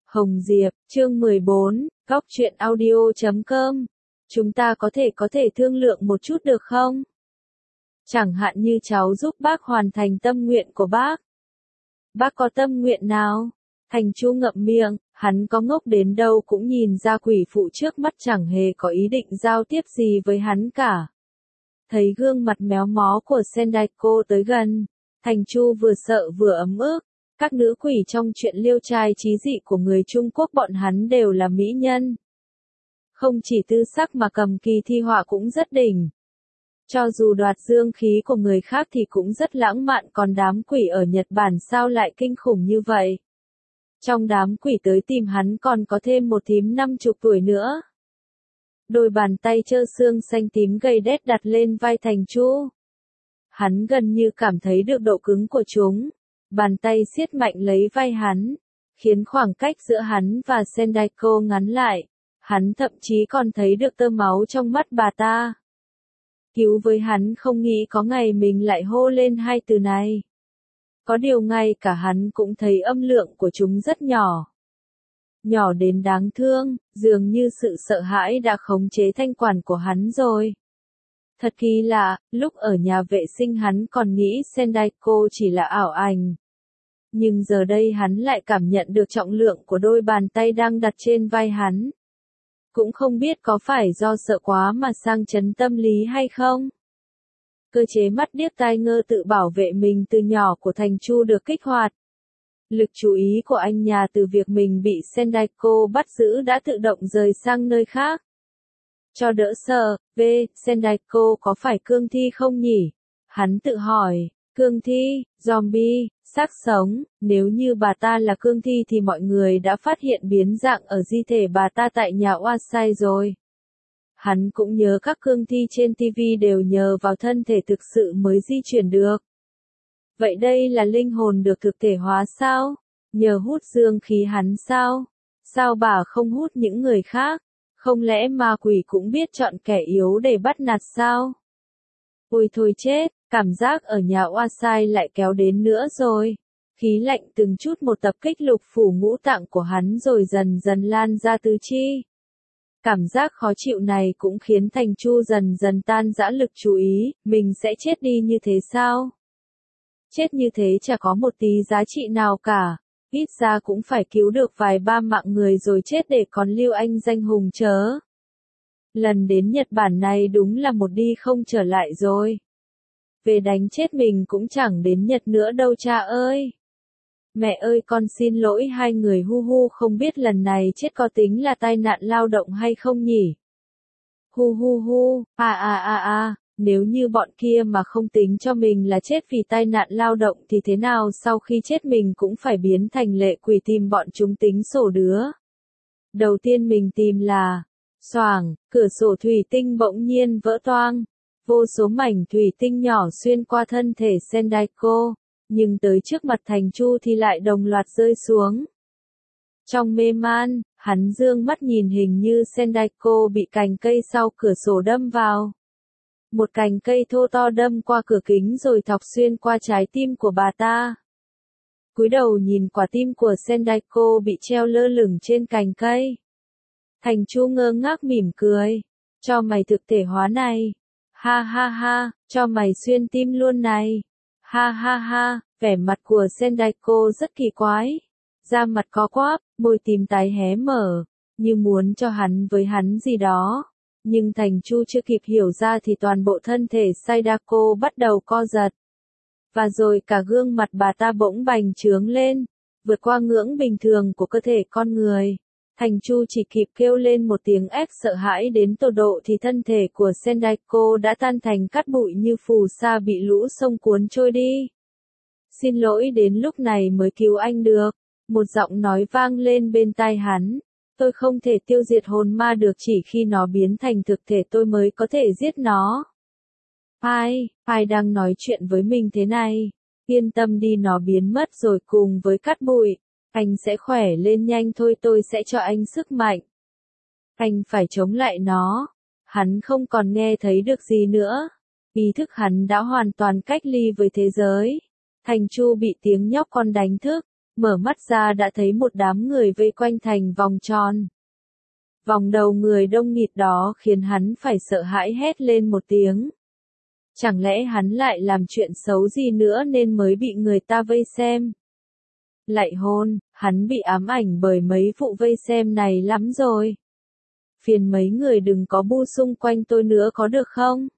Hồng Diệp, chương 14, góc truyện audio.com. Chúng ta có thể thương lượng một chút được không? Chẳng hạn như cháu giúp bác hoàn thành tâm nguyện của bác. Bác có tâm nguyện nào? Thành Chu ngậm miệng, hắn có ngốc đến đâu cũng nhìn ra quỷ phụ trước mắt chẳng hề có ý định giao tiếp gì với hắn cả. Thấy gương mặt méo mó của Sendaiko tới gần, Thành Chu vừa sợ vừa ấm ức. Các nữ quỷ trong chuyện liêu trai trí dị của người Trung Quốc bọn hắn đều là mỹ nhân. Không chỉ tư sắc mà cầm kỳ thi họa cũng rất đỉnh. Cho dù đoạt dương khí của người khác thì cũng rất lãng mạn, còn đám quỷ ở Nhật Bản sao lại kinh khủng như vậy. Trong đám quỷ tới tìm hắn còn có thêm một thím 50 tuổi nữa. Đôi bàn tay trơ xương xanh tím gầy đét đặt lên vai Thành Chu. Hắn gần như cảm thấy được độ cứng của chúng. Bàn tay siết mạnh lấy vai hắn, khiến khoảng cách giữa hắn và Sendaiko ngắn lại. Hắn thậm chí còn thấy được tơ máu trong mắt bà ta. Cứu với hắn không nghĩ có ngày mình lại hô lên hai từ này. Có điều ngay cả hắn cũng thấy âm lượng của chúng rất nhỏ. Nhỏ đến đáng thương, dường như sự sợ hãi đã khống chế thanh quản của hắn rồi. Thật kỳ lạ, lúc ở nhà vệ sinh hắn còn nghĩ Sendaiko chỉ là ảo ảnh. Nhưng giờ đây hắn lại cảm nhận được trọng lượng của đôi bàn tay đang đặt trên vai hắn. Cũng không biết có phải do sợ quá mà sang chấn tâm lý hay không. Cơ chế mắt điếc tai ngơ tự bảo vệ mình từ nhỏ của Thành Chu được kích hoạt. Lực chú ý của anh nhà từ việc mình bị Sendaiko bắt giữ đã tự động rời sang nơi khác. Cho đỡ sợ, Sendaiko có phải cương thi không nhỉ? Hắn tự hỏi, cương thi, zombie, xác sống, nếu như bà ta là cương thi thì mọi người đã phát hiện biến dạng ở di thể bà ta tại nhà Oasai rồi. Hắn cũng nhớ các cương thi trên TV đều nhờ vào thân thể thực sự mới di chuyển được. Vậy đây là linh hồn được thực thể hóa sao? Nhờ hút dương khí hắn sao? Sao bà không hút những người khác? Không lẽ ma quỷ cũng biết chọn kẻ yếu để bắt nạt sao? Ôi thôi chết, cảm giác ở nhà Oasai lại kéo đến nữa rồi. Khí lạnh từng chút một tập kích lục phủ ngũ tạng của hắn rồi dần dần lan ra tứ chi. Cảm giác khó chịu này cũng khiến Thành Chu dần dần tan rã lực chú ý, mình sẽ chết đi như thế sao? Chết như thế chả có một tí giá trị nào cả, ít ra cũng phải cứu được vài ba mạng người rồi chết để còn lưu anh danh hùng chớ. Lần đến Nhật Bản này đúng là một đi không trở lại rồi. Về đánh chết mình cũng chẳng đến Nhật nữa đâu cha ơi. Mẹ ơi con xin lỗi hai người hu hu, không biết lần này chết có tính là tai nạn lao động hay không nhỉ? Hu hu hu, nếu như bọn kia mà không tính cho mình là chết vì tai nạn lao động thì thế nào sau khi chết mình cũng phải biến thành lệ quỷ tìm bọn chúng tính sổ đứa. Đầu tiên mình tìm là, xoảng, cửa sổ thủy tinh bỗng nhiên vỡ toang. Vô số mảnh thủy tinh nhỏ xuyên qua thân thể Sendaiko, nhưng tới trước mặt Thành Chu thì lại đồng loạt rơi xuống. Trong mê man, hắn dương mắt nhìn hình như Sendaiko bị cành cây sau cửa sổ đâm vào. Một cành cây thô to đâm qua cửa kính rồi thọc xuyên qua trái tim của bà ta. Cúi đầu nhìn quả tim của Sendaiko bị treo lơ lửng trên cành cây. Thành Chu ngơ ngác mỉm cười. Cho mày thực thể hóa này. Ha ha ha, cho mày xuyên tim luôn này. Ha ha ha, vẻ mặt của Sendaiko rất kỳ quái. Da mặt có quắp, môi tím tái hé mở, như muốn cho hắn với hắn gì đó. Nhưng Thành Chu chưa kịp hiểu ra thì toàn bộ thân thể Sendaiko bắt đầu co giật. Và rồi cả gương mặt bà ta bỗng bành trướng lên, vượt qua ngưỡng bình thường của cơ thể con người. Thành Chu chỉ kịp kêu lên một tiếng ép sợ hãi đến tột độ thì thân thể của Sendaiko đã tan thành cát bụi như phù sa bị lũ sông cuốn trôi đi. Xin lỗi, đến lúc này mới cứu anh được. Một giọng nói vang lên bên tai hắn. Tôi không thể tiêu diệt hồn ma được, chỉ khi nó biến thành thực thể tôi mới có thể giết nó. Ai đang nói chuyện với mình thế này? Yên tâm đi, nó biến mất rồi cùng với cát bụi. Anh sẽ khỏe lên nhanh thôi, tôi sẽ cho anh sức mạnh. Anh phải chống lại nó. Hắn không còn nghe thấy được gì nữa. Ý thức hắn đã hoàn toàn cách ly với thế giới. Thành Chu bị tiếng nhóc con đánh thức. Mở mắt ra đã thấy một đám người vây quanh thành vòng tròn. Vòng đầu người đông nghịt đó khiến hắn phải sợ hãi hét lên một tiếng. Chẳng lẽ hắn lại làm chuyện xấu gì nữa nên mới bị người ta vây xem? Lại hôn, hắn bị ám ảnh bởi mấy vụ vây xem này lắm rồi. Phiền mấy người đừng có bu xung quanh tôi nữa có được không?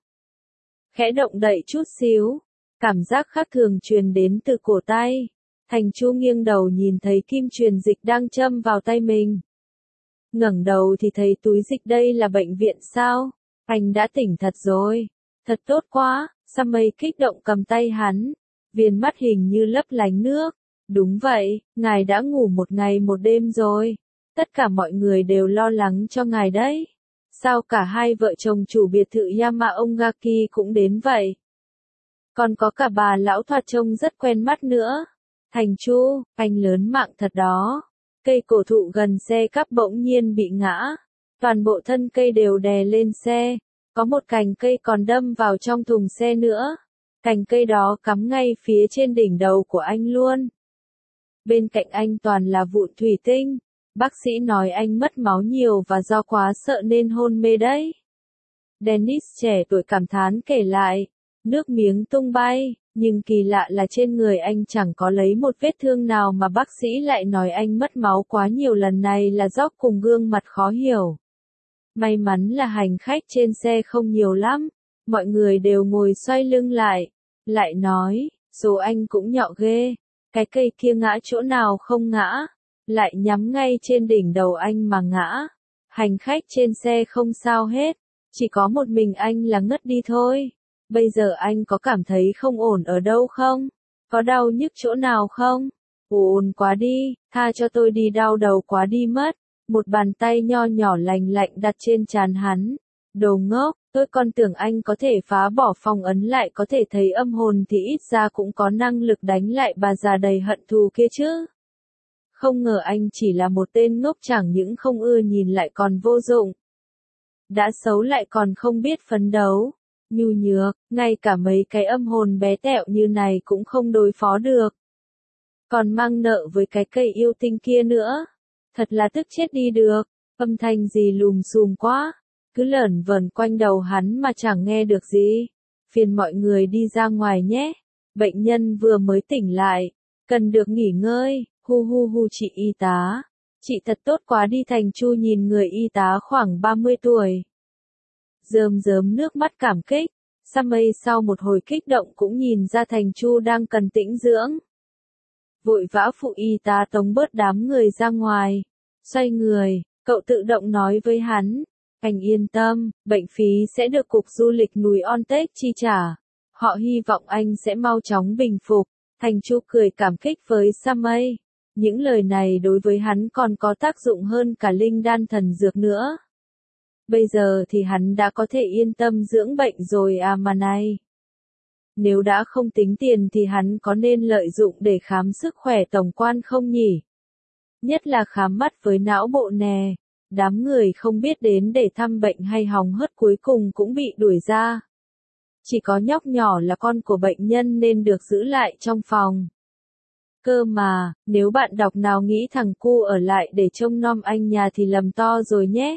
Khẽ động đậy chút xíu, cảm giác khác thường truyền đến từ cổ tay. Thành Chu nghiêng đầu nhìn thấy kim truyền dịch đang châm vào tay mình. Ngẩng đầu thì thấy túi dịch đây là bệnh viện sao? Anh đã tỉnh thật rồi. Thật tốt quá, Summer kích động cầm tay hắn. Viền mắt hình như lấp lánh nước. Đúng vậy, ngài đã ngủ một ngày một đêm rồi. Tất cả mọi người đều lo lắng cho ngài đấy. Sao cả hai vợ chồng chủ biệt thự Yamaongaki cũng đến vậy? Còn có cả bà lão thoạt trông rất quen mắt nữa. Thành Chu, anh lớn mạng thật đó. Cây cổ thụ gần xe cắp bỗng nhiên bị ngã. Toàn bộ thân cây đều đè lên xe. Có một cành cây còn đâm vào trong thùng xe nữa. Cành cây đó cắm ngay phía trên đỉnh đầu của anh luôn. Bên cạnh anh toàn là vụn thủy tinh. Bác sĩ nói anh mất máu nhiều và do quá sợ nên hôn mê đấy. Dennis trẻ tuổi cảm thán kể lại. Nước miếng tung bay, nhưng kỳ lạ là trên người anh chẳng có lấy một vết thương nào mà bác sĩ lại nói anh mất máu quá nhiều lần này là do cùng gương mặt khó hiểu. May mắn là hành khách trên xe không nhiều lắm, mọi người đều ngồi xoay lưng lại nói, số anh cũng nhọ ghê, cái cây kia ngã chỗ nào không ngã, lại nhắm ngay trên đỉnh đầu anh mà ngã. Hành khách trên xe không sao hết, chỉ có một mình anh là ngất đi thôi. Bây giờ anh có cảm thấy không ổn ở đâu không? Có đau nhức chỗ nào không? Ổn quá đi, tha cho tôi đi, đau đầu quá đi mất. Một bàn tay nho nhỏ lành lạnh đặt trên trán hắn. Đồ ngốc, tôi còn tưởng anh có thể phá bỏ phong ấn lại có thể thấy âm hồn thì ít ra cũng có năng lực đánh lại bà già đầy hận thù kia chứ. Không ngờ anh chỉ là một tên ngốc chẳng những không ưa nhìn lại còn vô dụng. Đã xấu lại còn không biết phấn đấu. Nhu nhược, ngay cả mấy cái âm hồn bé tẹo như này cũng không đối phó được. Còn mang nợ với cái cây yêu tinh kia nữa. Thật là tức chết đi được, âm thanh gì lùm xùm quá, cứ lởn vởn quanh đầu hắn mà chẳng nghe được gì. Phiền mọi người đi ra ngoài nhé, bệnh nhân vừa mới tỉnh lại, cần được nghỉ ngơi, hu hu hu chị y tá. Chị thật tốt quá đi. Thành Chu nhìn người y tá khoảng 30 tuổi. Rơm rớm nước mắt cảm kích. Summer sau một hồi kích động cũng nhìn ra Thành Chu đang cần tĩnh dưỡng. Vội vã phụ y tá tống bớt đám người ra ngoài. Xoay người, cậu tự động nói với hắn. Anh yên tâm, bệnh phí sẽ được Cục Du lịch núi Ontech chi trả. Họ hy vọng anh sẽ mau chóng bình phục. Thành Chu cười cảm kích với Summer. Những lời này đối với hắn còn có tác dụng hơn cả linh đan thần dược nữa. Bây giờ thì hắn đã có thể yên tâm dưỡng bệnh rồi à mà này. Nếu đã không tính tiền thì hắn có nên lợi dụng để khám sức khỏe tổng quan không nhỉ? Nhất là khám mắt với não bộ nè. Đám người không biết đến để thăm bệnh hay hóng hớt cuối cùng cũng bị đuổi ra. Chỉ có nhóc nhỏ là con của bệnh nhân nên được giữ lại trong phòng. Cơ mà, nếu bạn đọc nào nghĩ thằng cu ở lại để trông nom anh nhà thì lầm to rồi nhé.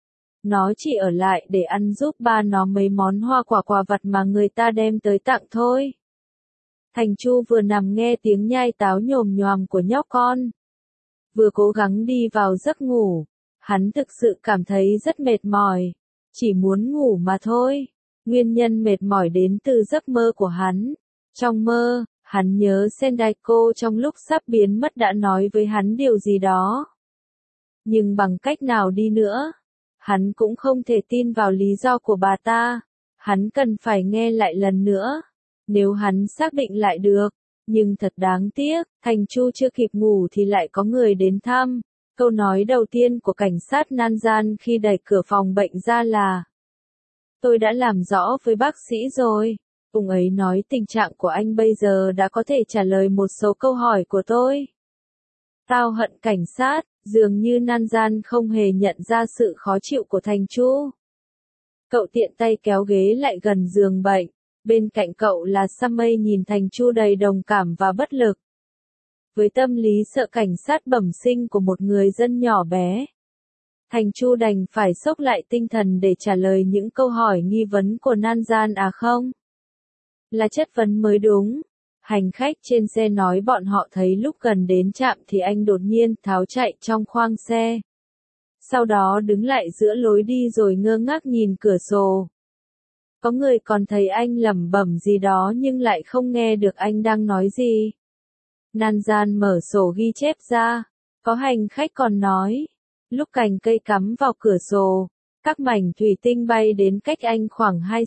Nó chỉ ở lại để ăn giúp ba nó mấy món hoa quả vặt mà người ta đem tới tặng thôi. Thành Chu vừa nằm nghe tiếng nhai táo nhồm nhoàm của nhóc con. Vừa cố gắng đi vào giấc ngủ. Hắn thực sự cảm thấy rất mệt mỏi. Chỉ muốn ngủ mà thôi. Nguyên nhân mệt mỏi đến từ giấc mơ của hắn. Trong mơ, hắn nhớ Sendaiko trong lúc sắp biến mất đã nói với hắn điều gì đó. Nhưng bằng cách nào đi nữa, hắn cũng không thể tin vào lý do của bà ta. Hắn cần phải nghe lại lần nữa. Nếu hắn xác định lại được. Nhưng thật đáng tiếc, Thành Chu chưa kịp ngủ thì lại có người đến thăm. Câu nói đầu tiên của cảnh sát Nanjan khi đẩy cửa phòng bệnh ra là: tôi đã làm rõ với bác sĩ rồi. Ông ấy nói tình trạng của anh bây giờ đã có thể trả lời một số câu hỏi của tôi. Tao hận cảnh sát, dường như Nanjan không hề nhận ra sự khó chịu của Thành Chu. Cậu tiện tay kéo ghế lại gần giường bệnh. Bên cạnh cậu là Summer nhìn Thành Chu đầy đồng cảm và bất lực. Với tâm lý sợ cảnh sát bẩm sinh của một người dân nhỏ bé, Thành Chu đành phải xốc lại tinh thần để trả lời những câu hỏi nghi vấn của Nan Gian à không? Là chất vấn mới đúng. Hành khách trên xe nói bọn họ thấy lúc gần đến trạm thì anh đột nhiên tháo chạy trong khoang xe. Sau đó đứng lại giữa lối đi rồi ngơ ngác nhìn cửa sổ. Có người còn thấy anh lẩm bẩm gì đó nhưng lại không nghe được anh đang nói gì. Nan Gian mở sổ ghi chép ra. Có hành khách còn nói, lúc cành cây cắm vào cửa sổ, các mảnh thủy tinh bay đến cách anh khoảng 2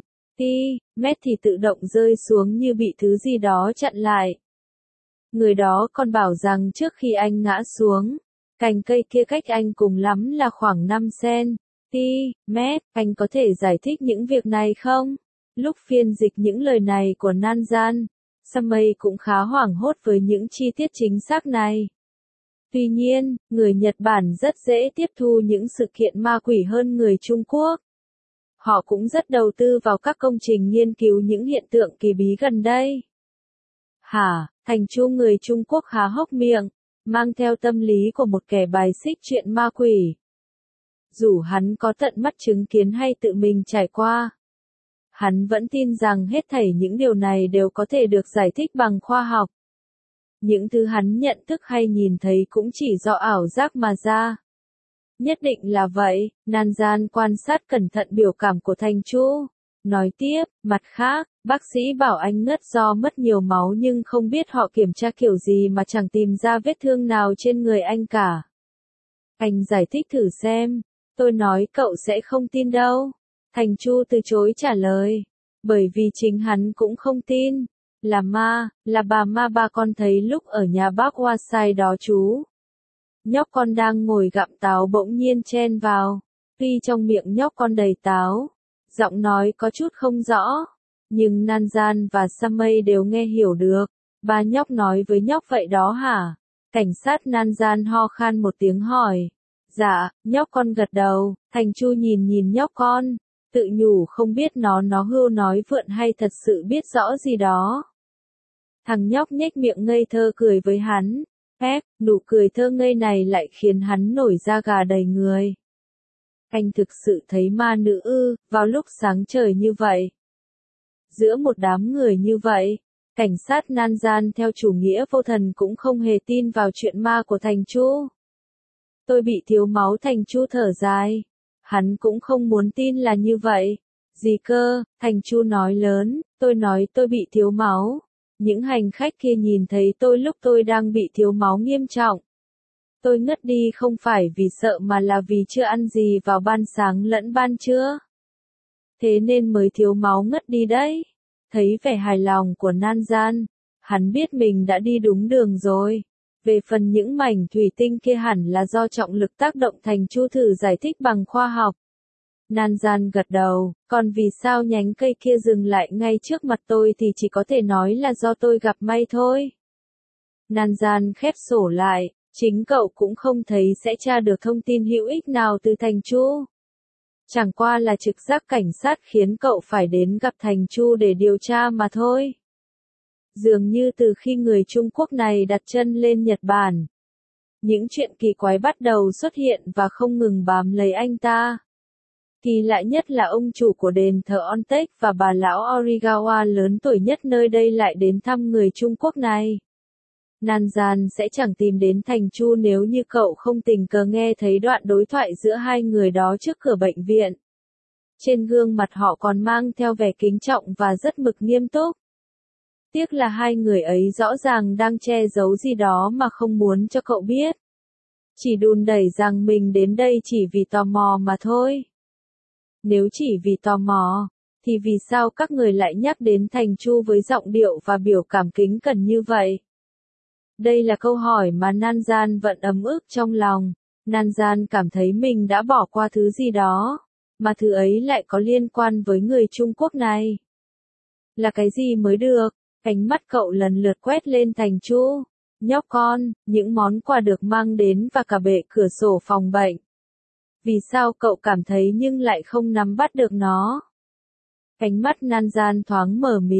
cm thì tự động rơi xuống như bị thứ gì đó chặn lại. Người đó còn bảo rằng trước khi anh ngã xuống, cành cây kia cách anh cùng lắm là khoảng 5 cm. Anh có thể giải thích những việc này không? Lúc phiên dịch những lời này của Nan Gian, Samei cũng khá hoảng hốt với những chi tiết chính xác này. Tuy nhiên, người Nhật Bản rất dễ tiếp thu những sự kiện ma quỷ hơn người Trung Quốc. Họ cũng rất đầu tư vào các công trình nghiên cứu những hiện tượng kỳ bí gần đây. Hả, Thành Chu người Trung Quốc há hốc miệng, mang theo tâm lý của một kẻ bài xích chuyện ma quỷ. Dù hắn có tận mắt chứng kiến hay tự mình trải qua, hắn vẫn tin rằng hết thảy những điều này đều có thể được giải thích bằng khoa học. Những thứ hắn nhận thức hay nhìn thấy cũng chỉ do ảo giác mà ra. Nhất định là vậy, Nan Gian quan sát cẩn thận biểu cảm của Thành Chu. Nói tiếp, mặt khác, bác sĩ bảo anh ngất do mất nhiều máu nhưng không biết họ kiểm tra kiểu gì mà chẳng tìm ra vết thương nào trên người anh cả. Anh giải thích thử xem. Tôi nói cậu sẽ không tin đâu. Thành Chu từ chối trả lời. Bởi vì chính hắn cũng không tin. Là bà con thấy lúc ở nhà bác Wasai đó chú. Nhóc con đang ngồi gặm táo bỗng nhiên chen vào. Tuy trong miệng nhóc con đầy táo, giọng nói có chút không rõ, nhưng Nan Gian và Samei đều nghe hiểu được. Ba nhóc nói với nhóc vậy đó hả? Cảnh sát Nan Gian ho khan một tiếng hỏi. Dạ, nhóc con gật đầu. Thành Chu nhìn nhóc con, tự nhủ không biết nó hưu nói vượn hay thật sự biết rõ gì đó. Thằng nhóc nhếch miệng ngây thơ cười với hắn. Nụ cười thơ ngây này lại khiến hắn nổi da gà đầy người. Anh thực sự thấy ma nữ ư, vào lúc sáng trời như vậy. Giữa một đám người như vậy, cảnh sát Nan Gian theo chủ nghĩa vô thần cũng không hề tin vào chuyện ma của Thành Chu. Tôi bị thiếu máu. Thành Chu thở dài. Hắn cũng không muốn tin là như vậy. Gì cơ? Thành Chu nói lớn, tôi nói tôi bị thiếu máu. Những hành khách kia nhìn thấy tôi lúc tôi đang bị thiếu máu nghiêm trọng. Tôi ngất đi không phải vì sợ mà là vì chưa ăn gì vào ban sáng lẫn ban trưa. Thế nên mới thiếu máu ngất đi đấy. Thấy vẻ hài lòng của Nan Gian, hắn biết mình đã đi đúng đường rồi. Về phần những mảnh thủy tinh kia hẳn là do trọng lực tác động. Thành Chu thử giải thích bằng khoa học. Nan Gian gật đầu, còn vì sao nhánh cây kia dừng lại ngay trước mặt tôi thì chỉ có thể nói là do tôi gặp may thôi. Nan Gian khép sổ lại, chính cậu cũng không thấy sẽ tra được thông tin hữu ích nào từ Thành Chu. Chẳng qua là trực giác cảnh sát khiến cậu phải đến gặp Thành Chu để điều tra mà thôi. Dường như từ khi người Trung Quốc này đặt chân lên Nhật Bản, những chuyện kỳ quái bắt đầu xuất hiện và không ngừng bám lấy anh ta. Kỳ lạ nhất là ông chủ của đền thờ Ontek và bà lão Origawa lớn tuổi nhất nơi đây lại đến thăm người Trung Quốc này. Nan Gian sẽ chẳng tìm đến Thành Chu nếu như cậu không tình cờ nghe thấy đoạn đối thoại giữa hai người đó trước cửa bệnh viện. Trên gương mặt họ còn mang theo vẻ kính trọng và rất mực nghiêm túc. Tiếc là hai người ấy rõ ràng đang che giấu gì đó mà không muốn cho cậu biết. Chỉ đùn đẩy rằng mình đến đây chỉ vì tò mò mà thôi. Nếu chỉ vì tò mò, thì vì sao các người lại nhắc đến Thành Chu với giọng điệu và biểu cảm kính cẩn như vậy? Đây là câu hỏi mà Nan Gian vẫn ấm ức trong lòng. Nan Gian cảm thấy mình đã bỏ qua thứ gì đó, mà thứ ấy lại có liên quan với người Trung Quốc này. Là cái gì mới được? Ánh mắt cậu lần lượt quét lên Thành Chu. Nhóc con, những món quà được mang đến và cả bệ cửa sổ phòng bệnh. Vì sao cậu cảm thấy nhưng lại không nắm bắt được nó? Ánh mắt Nan Gian thoáng mờ mịt,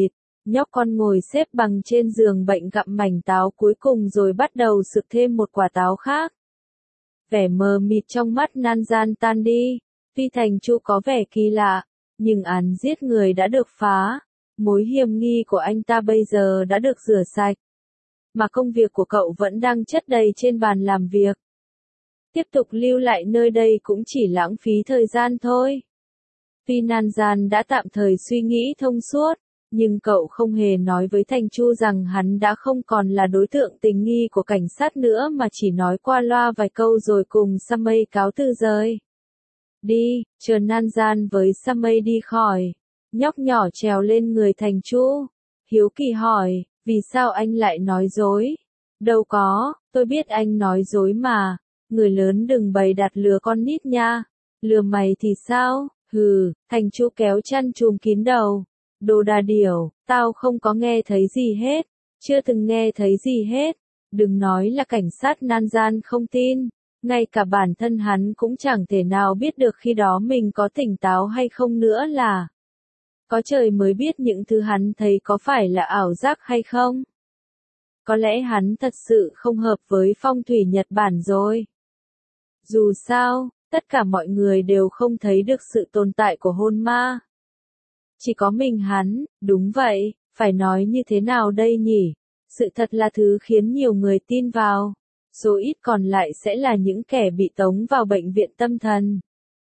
Nhóc con ngồi xếp bằng trên giường bệnh gặm mảnh táo cuối cùng rồi bắt đầu sực thêm một quả táo khác. Vẻ mờ mịt trong mắt Nan Gian tan đi. Tuy Thành Chu có vẻ kỳ lạ, nhưng án giết người đã được phá. Mối hiểm nghi của anh ta bây giờ đã được rửa sạch. Mà công việc của cậu vẫn đang chất đầy trên bàn làm việc. Tiếp tục lưu lại nơi đây cũng chỉ lãng phí thời gian thôi. Tuy Nan Gian đã tạm thời suy nghĩ thông suốt, nhưng cậu không hề nói với Thành Chu rằng hắn đã không còn là đối tượng tình nghi của cảnh sát nữa mà chỉ nói qua loa vài câu rồi cùng Samay cáo từ rời. Đi, chờ Nan Gian với Samay đi khỏi. Nhóc nhỏ trèo lên người Thành Chu. Hiếu kỳ hỏi, vì sao anh lại nói dối? Đâu có, tôi biết anh nói dối mà. Người lớn đừng bày đặt lừa con nít nha. Lừa mày thì sao? Hừ, Thành Chu kéo chăn trùm kín đầu. Đồ đà điểu, tao không có nghe thấy gì hết. Chưa từng nghe thấy gì hết. Đừng nói là cảnh sát. Nan Gian không tin. Ngay cả bản thân hắn cũng chẳng thể nào biết được khi đó mình có tỉnh táo hay không nữa là. Có trời mới biết những thứ hắn thấy có phải là ảo giác hay không. Có lẽ hắn thật sự không hợp với phong thủy Nhật Bản rồi. Dù sao, tất cả mọi người đều không thấy được sự tồn tại của hồn ma. Chỉ có mình hắn, đúng vậy, phải nói như thế nào đây nhỉ? Sự thật là thứ khiến nhiều người tin vào. Số ít còn lại sẽ là những kẻ bị tống vào bệnh viện tâm thần.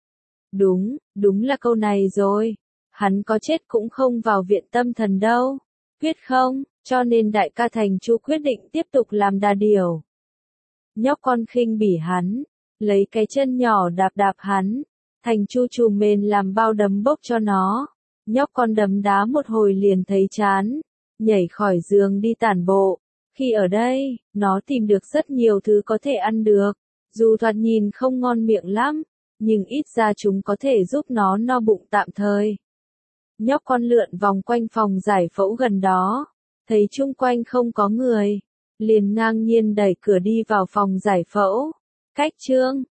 Đúng là câu này rồi. Hắn có chết cũng không vào viện tâm thần đâu. Quyết không, cho nên đại ca Thành Chu quyết định tiếp tục làm đà điểu. Nhóc con khinh bỉ hắn, lấy cái chân nhỏ đạp đạp hắn. Thành Chu trùm mền làm bao đấm bốc cho nó. Nhóc con đấm đá một hồi liền thấy chán. Nhảy khỏi giường đi tản bộ. Khi ở đây, nó tìm được rất nhiều thứ có thể ăn được. Dù thoạt nhìn không ngon miệng lắm, nhưng ít ra chúng có thể giúp nó no bụng tạm thời. Nhóc con lượn vòng quanh phòng giải phẫu gần đó. Thấy chung quanh không có người. Liền ngang nhiên đẩy cửa đi vào phòng giải phẫu. Cách chương